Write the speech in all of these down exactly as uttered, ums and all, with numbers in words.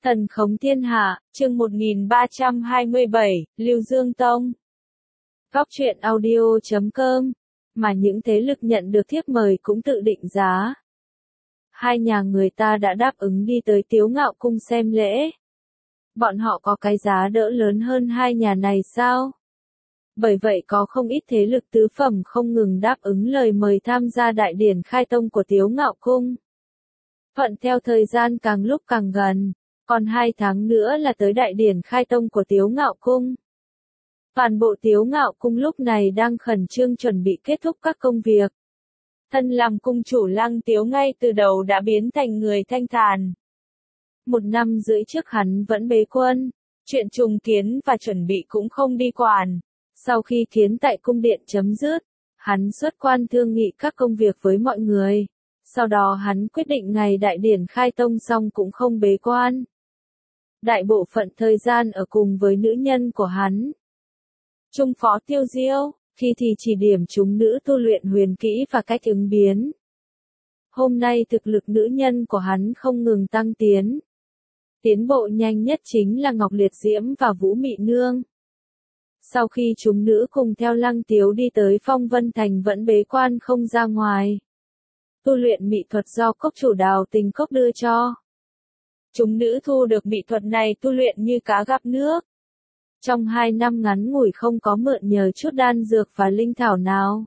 Thần khống thiên hạ, chương một nghìn ba trăm hai mươi bảy, Lưu Dương Tông. Góc truyện audio chấm com, mà những thế lực nhận được thiếp mời cũng tự định giá. Hai nhà người ta đã đáp ứng đi tới Tiếu Ngạo Cung xem lễ. Bọn họ có cái giá đỡ lớn hơn hai nhà này sao? Bởi vậy có không ít thế lực tứ phẩm không ngừng đáp ứng lời mời tham gia đại điển khai tông của Tiếu Ngạo Cung. Thuận theo thời gian càng lúc càng gần, còn hai tháng nữa là tới đại điển khai tông của Tiếu Ngạo Cung. Toàn bộ Tiếu Ngạo Cung lúc này đang khẩn trương chuẩn bị kết thúc các công việc. Thân làm cung chủ Lăng Tiếu ngay từ đầu đã biến thành người thanh thản. Một năm rưỡi trước hắn vẫn bế quân, chuyện trùng kiến và chuẩn bị cũng không đi quản. Sau khi kiến tại cung điện chấm dứt, hắn xuất quan thương nghị các công việc với mọi người. Sau đó hắn quyết định ngày đại điển khai tông xong cũng không bế quan. Đại bộ phận thời gian ở cùng với nữ nhân của hắn. Trung phó Tiêu Diêu, khi thì chỉ điểm chúng nữ tu luyện huyền kỹ và cách ứng biến. Hôm nay thực lực nữ nhân của hắn không ngừng tăng tiến. Tiến bộ nhanh nhất chính là Ngọc Liệt Diễm và Vũ Mị Nương. Sau khi chúng nữ cùng theo Lăng Tiếu đi tới Phong Vân Thành vẫn bế quan không ra ngoài. Tu luyện mỹ thuật do cốc chủ Đào Tình Cốc đưa cho. Chúng nữ thu được mỹ thuật này tu luyện như cá gặp nước. Trong hai năm ngắn ngủi không có mượn nhờ chút đan dược và linh thảo nào.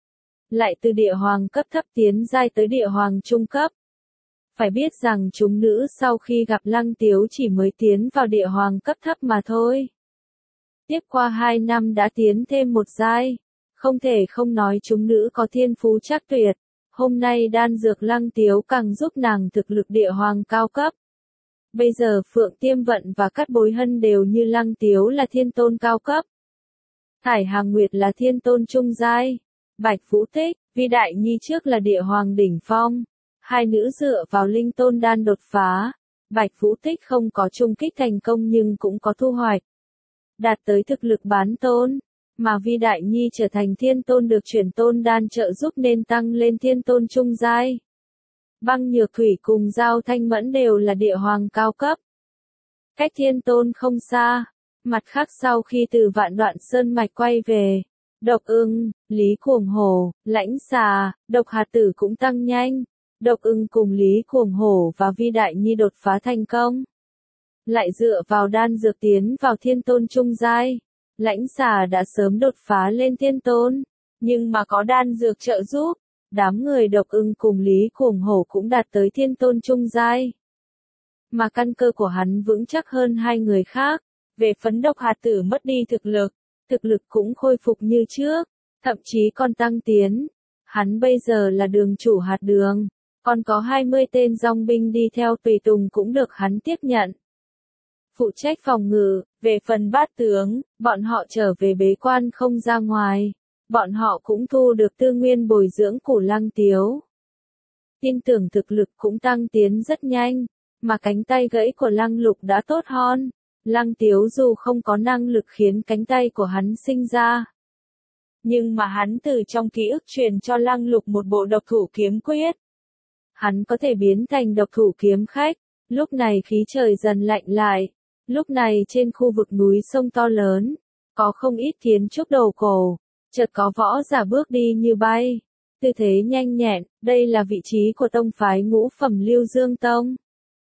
Lại từ địa hoàng cấp thấp tiến giai tới địa hoàng trung cấp. Phải biết rằng chúng nữ sau khi gặp Lăng Tiếu chỉ mới tiến vào địa hoàng cấp thấp mà thôi. Tiếp qua hai năm đã tiến thêm một giai. Không thể không nói chúng nữ có thiên phú chắc tuyệt. Hôm nay đan dược Lăng Tiếu càng giúp nàng thực lực địa hoàng cao cấp. Bây giờ Phượng Tiêm Vận và Cát Bối Hân đều như Lăng Tiếu là thiên tôn cao cấp. Thải Hàng Nguyệt là thiên tôn trung giai. Bạch Vũ Tích, Vi Đại Nhi trước là địa hoàng đỉnh phong. Hai nữ dựa vào linh tôn đan đột phá. Bạch Vũ Tích không có chung kích thành công nhưng cũng có thu hoạch. Đạt tới thực lực bán tôn. Mà Vi Đại Nhi trở thành thiên tôn được chuyển tôn đan trợ giúp nên tăng lên thiên tôn trung giai. Băng Nhược Thủy cùng Giao Thanh Mẫn đều là địa hoàng cao cấp. Cách thiên tôn không xa. Mặt khác sau khi từ Vạn Đoạn Sơn Mạch quay về, Độc Ưng, Lý Cuồng Hổ, Lãnh Xà, Độc Hạt Tử cũng tăng nhanh. Độc Ưng cùng Lý Cuồng Hổ và Vi Đại Nhi đột phá thành công. Lại dựa vào đan dược tiến vào thiên tôn trung giai. Lãnh Xà đã sớm đột phá lên thiên tôn, nhưng mà có đan dược trợ giúp, đám người Độc Ưng cùng Lý Cuồng Hổ cũng đạt tới thiên tôn trung giai. Mà căn cơ của hắn vững chắc hơn hai người khác, về phấn Độc Hạt Tử mất đi thực lực, thực lực cũng khôi phục như trước, thậm chí còn tăng tiến. Hắn bây giờ là đường chủ hạt đường, còn có hai mươi tên dòng binh đi theo tùy tùng cũng được hắn tiếp nhận. Phụ trách phòng ngự, về phần bát tướng, bọn họ trở về bế quan không ra ngoài. Bọn họ cũng thu được tư nguyên bồi dưỡng của Lăng Tiếu. Tin tưởng thực lực cũng tăng tiến rất nhanh, mà cánh tay gãy của Lăng Lục đã tốt hơn. Lăng Tiếu dù không có năng lực khiến cánh tay của hắn sinh ra. Nhưng mà hắn từ trong ký ức truyền cho Lăng Lục một bộ độc thủ kiếm quyết. Hắn có thể biến thành độc thủ kiếm khách, lúc này khí trời dần lạnh lại. Lúc này trên khu vực núi sông to lớn, có không ít kiến trúc đầu cổ, chợt có võ giả bước đi như bay, tư thế nhanh nhẹn, đây là vị trí của tông phái ngũ phẩm Lưu Dương Tông.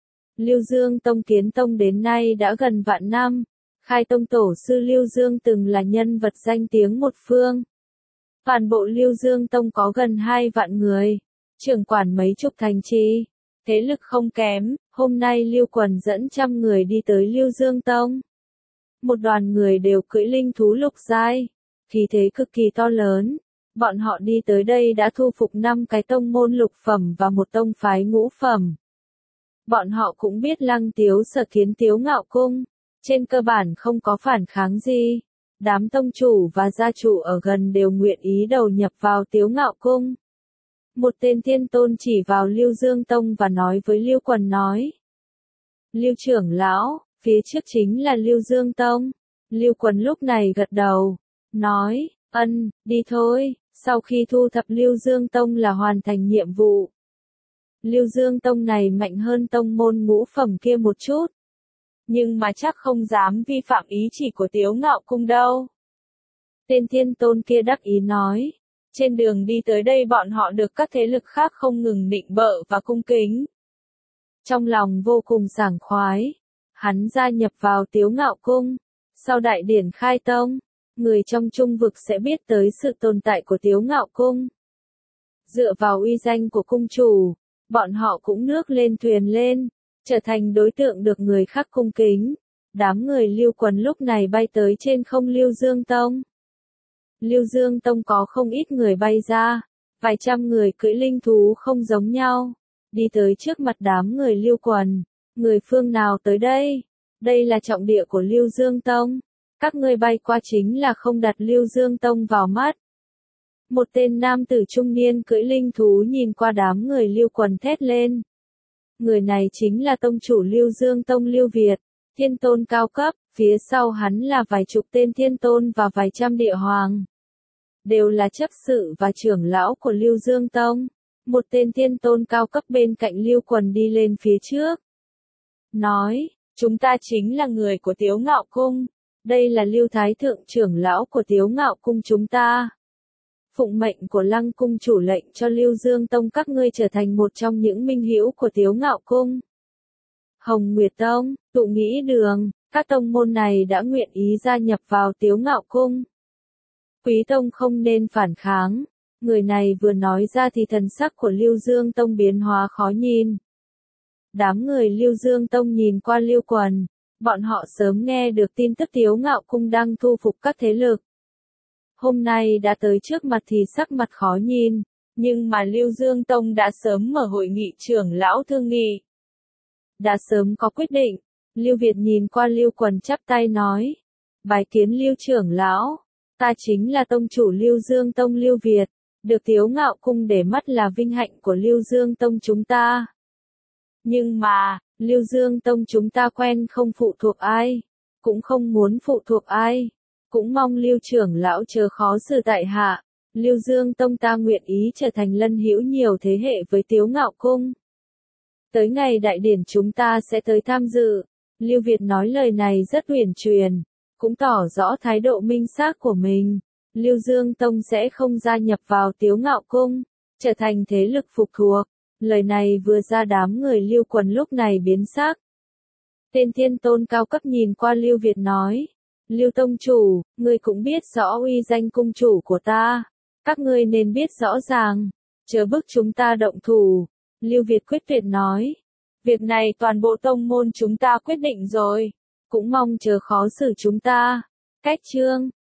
Lưu Dương Tông kiến tông đến nay đã gần vạn năm, khai tông tổ sư Lưu Dương từng là nhân vật danh tiếng một phương. Toàn bộ Lưu Dương Tông có gần hai vạn người, trưởng quản mấy chục thành trì. Thế lực không kém, hôm nay Lưu Quần dẫn trăm người đi tới Lưu Dương Tông. Một đoàn người đều cưỡi linh thú lục giai, khí thế cực kỳ to lớn. Bọn họ đi tới đây đã thu phục năm cái tông môn lục phẩm và một tông phái ngũ phẩm. Bọn họ cũng biết Lăng Tiếu sở kiến Tiếu Ngạo Cung, trên cơ bản không có phản kháng gì. Đám tông chủ và gia chủ ở gần đều nguyện ý đầu nhập vào Tiếu Ngạo Cung. Một tên thiên tôn chỉ vào Lưu Dương Tông và nói với Lưu Quần nói. Lưu trưởng lão, phía trước chính là Lưu Dương Tông. Lưu Quần lúc này gật đầu, nói, ân, đi thôi, sau khi thu thập Lưu Dương Tông là hoàn thành nhiệm vụ. Lưu Dương Tông này mạnh hơn tông môn ngũ phẩm kia một chút, nhưng mà chắc không dám vi phạm ý chỉ của Tiếu Ngạo Cung đâu. Tên thiên tôn kia đắc ý nói. Trên đường đi tới đây bọn họ được các thế lực khác không ngừng nịnh bợ và cung kính. Trong lòng vô cùng sảng khoái, hắn gia nhập vào Tiếu Ngạo Cung. Sau đại điển khai tông, người trong Trung vực sẽ biết tới sự tồn tại của Tiếu Ngạo Cung. Dựa vào uy danh của cung chủ, bọn họ cũng nước lên thuyền lên, trở thành đối tượng được người khác cung kính. Đám người Lưu Quần lúc này bay tới trên không Lưu Dương Tông. Lưu Dương Tông có không ít người bay ra, vài trăm người cưỡi linh thú không giống nhau, đi tới trước mặt đám người Lưu Quần. Người phương nào tới đây? Đây là trọng địa của Lưu Dương Tông. Các ngươi bay qua chính là không đặt Lưu Dương Tông vào mắt. Một tên nam tử trung niên cưỡi linh thú nhìn qua đám người Lưu Quần thét lên. Người này chính là tông chủ Lưu Dương Tông Lưu Việt, thiên tôn cao cấp, phía sau hắn là vài chục tên thiên tôn và vài trăm địa hoàng. Đều là chấp sự và trưởng lão của Lưu Dương Tông. Một tên thiên tôn cao cấp bên cạnh Lưu Quần đi lên phía trước. Nói, chúng ta chính là người của Tiếu Ngạo Cung. Đây là Lưu Thái Thượng trưởng lão của Tiếu Ngạo Cung chúng ta. Phụng mệnh của Lăng Cung chủ lệnh cho Lưu Dương Tông các ngươi trở thành một trong những minh hữu của Tiếu Ngạo Cung. Hồng Nguyệt Tông, Tụ Nghĩ Đường, các tông môn này đã nguyện ý gia nhập vào Tiếu Ngạo Cung. Quý Tông không nên phản kháng. Người này vừa nói ra thì thần sắc của Lưu Dương Tông biến hóa khó nhìn. Đám người Lưu Dương Tông nhìn qua Lưu Quần, bọn họ sớm nghe được tin tức Tiếu Ngạo Cung đang thu phục các thế lực. Hôm nay đã tới trước mặt thì sắc mặt khó nhìn, nhưng mà Lưu Dương Tông đã sớm mở hội nghị trưởng lão thương nghị. Đã sớm có quyết định, Lưu Việt nhìn qua Lưu Quần chắp tay nói. Bái kiến Lưu trưởng lão, ta chính là tông chủ Lưu Dương Tông Lưu Việt, được Tiếu Ngạo Cung để mắt là vinh hạnh của Lưu Dương Tông chúng ta. Nhưng mà, Lưu Dương Tông chúng ta quen không phụ thuộc ai, cũng không muốn phụ thuộc ai, cũng mong Lưu trưởng lão chớ khó xử tại hạ. Lưu Dương Tông ta nguyện ý trở thành lân hữu nhiều thế hệ với Tiếu Ngạo Cung. Tới ngày đại điển chúng ta sẽ tới tham dự. Lưu Việt nói lời này rất uyển chuyển, cũng tỏ rõ thái độ minh xác của mình. Lưu Dương Tông sẽ không gia nhập vào Tiếu Ngạo Cung, trở thành thế lực phục thuộc. Lời này vừa ra đám người Lưu Quần lúc này biến sắc. Tên thiên tôn cao cấp nhìn qua Lưu Việt nói. Lưu tông chủ, ngươi cũng biết rõ uy danh cung chủ của ta. Các ngươi nên biết rõ ràng, chớ bức chúng ta động thủ. Lưu Việt quyết tuyệt nói. Việc này toàn bộ tông môn chúng ta quyết định rồi. Cũng mong chớ khó xử chúng ta. Cách chương